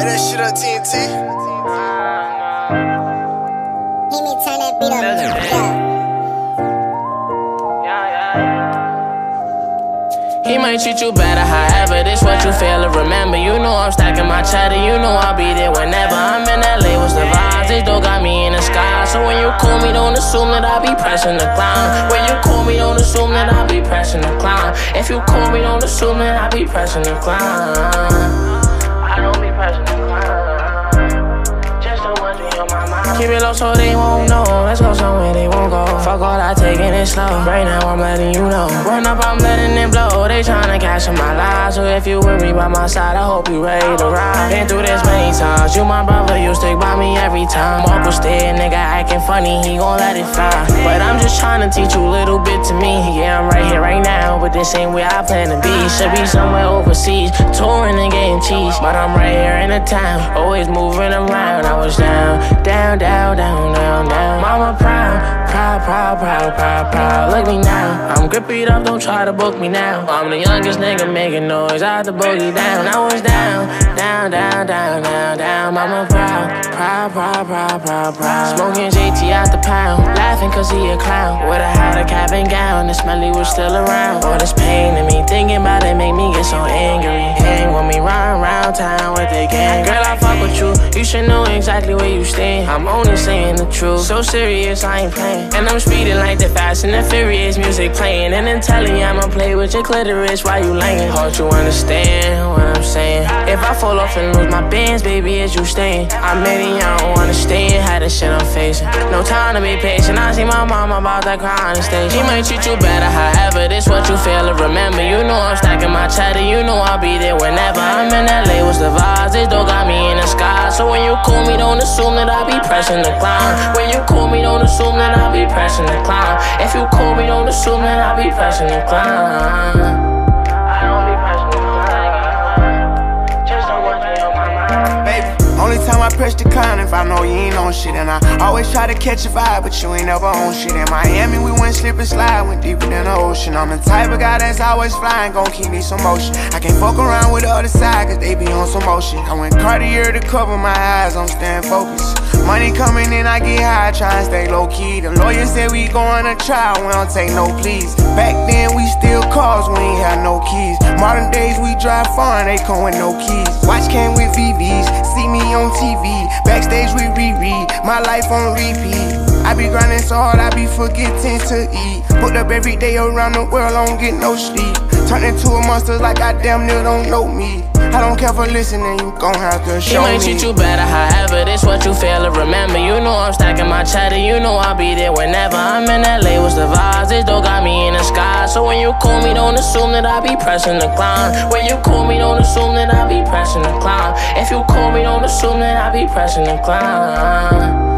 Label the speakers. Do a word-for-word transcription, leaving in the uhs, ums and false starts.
Speaker 1: Hey, that shit on T N T.
Speaker 2: He me turn that beat up.
Speaker 3: He might treat you better, however, this what you feel and remember. You know I'm stacking my cheddar, you know I'll be there whenever. I'm in L A, what's the vibes? This dough got me in the sky. So when you call me, don't assume that I'll be pressing the clown. When you call me, don't assume that I'll be pressing the clown. If you call me, don't assume that I'll be pressing the clown. I don't be pressing the clown. Just the ones be on my mind. Keep it low so they won't know. Let's go somewhere they won't go. Fuck all that, taking it slow. Right now I'm letting you know. Run up, I'm letting it blow. They tryna cash in my life. So if you with me by my side, I hope you ready to ride. Been through this many times. You my brother, you stick by me every time. Mark was there, nigga acting funny, he gon' let it fly. But I'm just tryna teach you a little bit to me. Yeah, I'm right here, right now, but this ain't where I plan to be. Should be somewhere overseas, touring and getting cheese. But I'm right here in the town, always moving around. I was down, down, down, down, down, down. Mama proud, proud, proud, proud, proud, proud. Look me now, I'm grippy up, don't try to book me now. I'm the youngest nigga making noise out the boogie down. I was down, down, down, down, down, down. Mama proud, proud, proud, proud, proud, proud. Smoking J T out the pound, laughing cause he a clown. Would've had a cap and gown, the smelly was still around. All this pain in me, thinking about it make me get so angry. Hang with me, run around town with the gang. Girl, I fuck with you, you should know exactly where you stand. I'm only saying the truth, so serious, I ain't playing. And I'm speeding like the Fast and the Furious, music playing. And then telling you I'ma play with your clitoris while you laying. Hope you understand what I'm saying. If I fall off and lose my bands, baby, is you staying? I made it, I don't understand how this shit I'm facing. No time to be patient, I see my mama about that cry on the stage. He might treat you better, however, this what you feel and remember. You know I'm stacking my cheddar, you know I'll be there whenever. I'm in L A, what's the vibes? This dough got me in the sky. So when you call me, don't assume that I'll be pressing the clown. When you call me, don't assume that I'll be pressing the clown. If you call me, don't assume that I'll be pressing the clown.
Speaker 1: Only time I press decline if I know you ain't on shit. And I always try to catch a vibe, but you ain't never on shit. In Miami, we went slip and slide, went deeper than the ocean. I'm the type of guy that's always flying, gon' keep me some motion. I can't fuck around with the other side, cause they be on some motion. I went Cartier to cover my eyes, I'm staying focused. Money coming in, I get high, try and stay low-key. The lawyer said we going to trial, we don't take no pleas. Back then, we still cars, we ain't had no keys. Modern days, we drive foreign, they come with no keys. Watch came with V Vs, see me on T V. Backstage, we reread, my life on repeat. I be grinding so hard, I be forgetting to eat. Put up every day around the world, I don't get no sleep. Turn into a monster like I damn near don't know me. I don't care for listening, you gon' have to show me.
Speaker 3: He might treat you better, however, this what you feel and remember. You know I'm stacking my cheddar, you know I'll be there whenever. I'm in L A, what's the vibes? This dough got me in the sky. So when you call me, don't assume that I'll be pressing the clown. When you call me, don't assume that I'll be pressing the clown. If you call me, don't assume that I'll be pressing the clown.